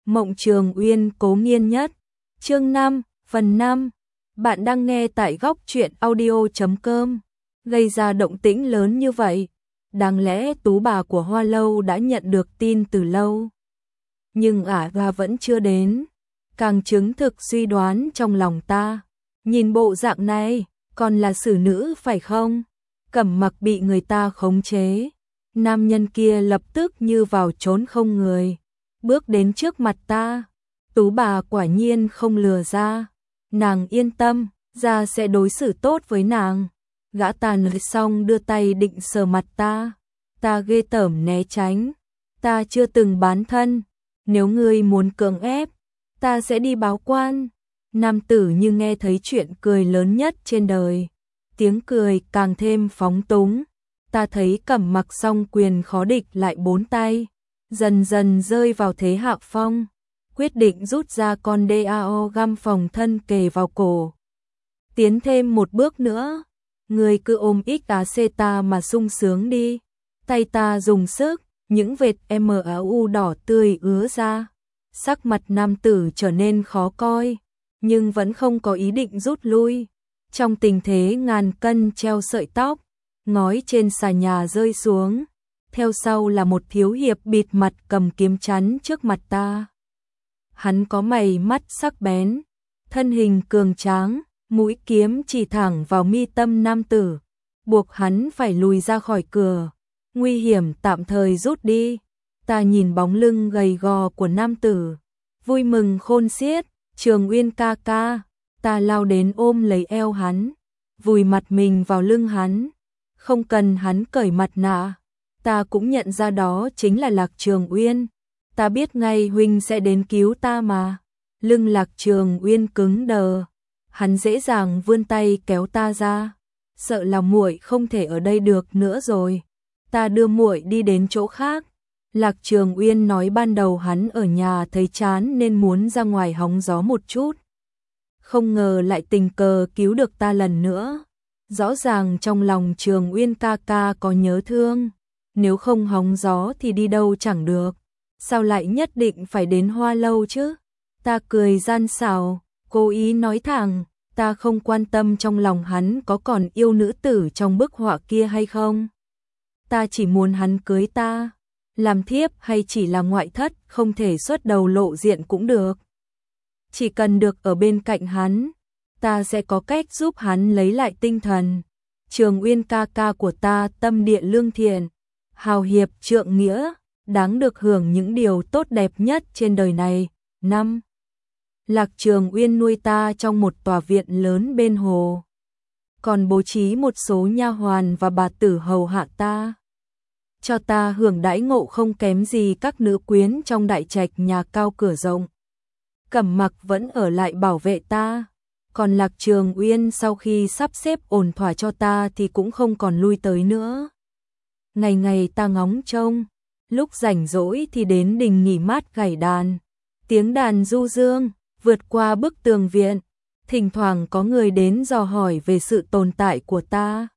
Mộng Trường Uyên cố nghiên nhất. Chương 5, phần 5. Bạn đang nghe tại góc truyện audio.com. Gây ra động tĩnh lớn như vậy, đáng lẽ tú bà của Hoa Lâu đã nhận được tin từ lâu. Nhưng ả ga vẫn chưa đến, càng chứng thực suy đoán trong lòng ta. Nhìn bộ dạng này, còn là xử nữ phải không? Cẩm Mặc bị người ta khống chế. Nam nhân kia lập tức như vào trốn không người, bước đến trước mặt ta. Tú bà quả nhiên không lừa ra. Nàng yên tâm, ra sẽ đối xử tốt với nàng. Gã ta nói xong đưa tay định sờ mặt ta. Ta ghê tởm né tránh. Ta chưa từng bán thân. Nếu ngươi muốn cưỡng ép, ta sẽ đi báo quan. Nam tử như nghe thấy chuyện cười lớn nhất trên đời. Tiếng cười càng thêm phóng túng. Ta thấy Cẩm Mặc song quyền khó địch lại bốn tay, dần dần rơi vào thế hạ phong, quyết định rút ra con DAO găm phòng thân kề vào cổ. Tiến thêm một bước nữa, người cứ ôm XAC ta mà sung sướng đi. Tay ta dùng sức, những vệt MAU đỏ tươi ứa ra. Sắc mặt nam tử trở nên khó coi, nhưng vẫn không có ý định rút lui. Trong tình thế ngàn cân treo sợi tóc, ngói trên xà nhà rơi xuống, theo sau là một thiếu hiệp bịt mặt cầm kiếm chắn trước mặt ta. Hắn có mày mắt sắc bén, thân hình cường tráng, mũi kiếm chỉ thẳng vào mi tâm nam tử, buộc hắn phải lùi ra khỏi cửa. Nguy hiểm tạm thời rút đi. Ta nhìn bóng lưng gầy gò của nam tử, vui mừng khôn xiết. Trường Uyên ca ca. Ta lao đến ôm lấy eo hắn, vùi mặt mình vào lưng hắn. Không cần hắn cởi mặt nạ, ta cũng nhận ra đó chính là Lạc Trường Uyên. Ta biết ngay huynh sẽ đến cứu ta mà. Lưng Lạc Trường Uyên cứng đờ, hắn dễ dàng vươn tay kéo ta ra. Sợ là muội không thể ở đây được nữa rồi, ta đưa muội đi đến chỗ khác. Lạc Trường Uyên nói ban đầu hắn ở nhà thấy chán nên muốn ra ngoài hóng gió một chút, không ngờ lại tình cờ cứu được ta lần nữa. Rõ ràng trong lòng Trường Uyên ca ca có nhớ thương, nếu không hóng gió thì đi đâu chẳng được, sao lại nhất định phải đến Hoa Lâu chứ? Ta cười gian xảo, cố ý nói thẳng, ta không quan tâm trong lòng hắn có còn yêu nữ tử trong bức họa kia hay không. Ta chỉ muốn hắn cưới ta, làm thiếp hay chỉ là ngoại thất không thể xuất đầu lộ diện cũng được. Chỉ cần được ở bên cạnh hắn, ta sẽ có cách giúp hắn lấy lại tinh thần. Trường Uyên ca ca của ta tâm địa lương thiện, hào hiệp trượng nghĩa, đáng được hưởng những điều tốt đẹp nhất trên đời này. 5. Lạc Trường Uyên nuôi ta trong một tòa viện lớn bên hồ, còn bố trí một số nha hoàn và bà tử hầu hạ ta, cho ta hưởng đãi ngộ không kém gì các nữ quyến trong đại trạch nhà cao cửa rộng. Cẩm Mặc vẫn ở lại bảo vệ ta, còn Lạc Trường Uyên sau khi sắp xếp ổn thỏa cho ta thì cũng không còn lui tới nữa. Ngày ngày ta ngóng trông, lúc rảnh rỗi thì đến đình nghỉ mát gảy đàn. Tiếng đàn du dương vượt qua bức tường viện, thỉnh thoảng có người đến dò hỏi về sự tồn tại của ta.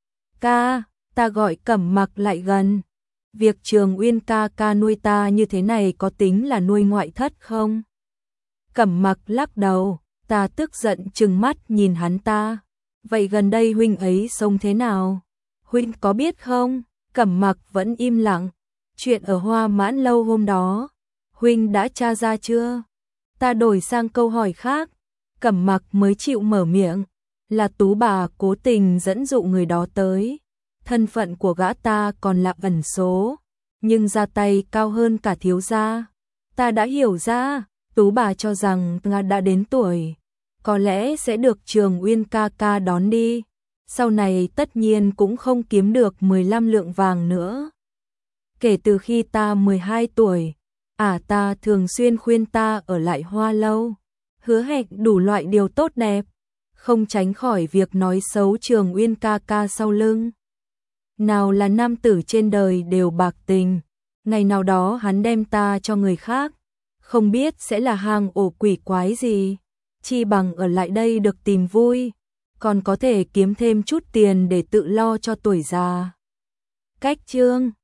Ca, ta gọi Cẩm Mặc lại gần. Việc Trường Uyên ca ca nuôi ta như thế này có tính là nuôi ngoại thất không? Cẩm Mặc lắc đầu. Ta tức giận trừng mắt nhìn hắn ta. Vậy gần đây huynh ấy sống thế nào? Huynh có biết không? Cẩm Mặc vẫn im lặng. Chuyện ở Hoa Mãn Lâu hôm đó, huynh đã tra ra chưa? Ta đổi sang câu hỏi khác. Cẩm Mặc mới chịu mở miệng. Là tú bà cố tình dẫn dụ người đó tới. Thân phận của gã ta còn là ẩn số, nhưng ra tay cao hơn cả thiếu gia. Ta đã hiểu ra, tú bà cho rằng ta đã đến tuổi, có lẽ sẽ được Trường Uyên ca ca đón đi. Sau này tất nhiên cũng không kiếm được 15 lượng vàng nữa. Kể từ khi ta 12 tuổi, ta thường xuyên khuyên ta ở lại Hoa Lâu, hứa hẹn đủ loại điều tốt đẹp, không tránh khỏi việc nói xấu Trường Uyên ca ca sau lưng. Nào là nam tử trên đời đều bạc tình, ngày nào đó hắn đem ta cho người khác, không biết sẽ là hang ổ quỷ quái gì. Chi bằng ở lại đây được tìm vui, còn có thể kiếm thêm chút tiền để tự lo cho tuổi già. Cách chương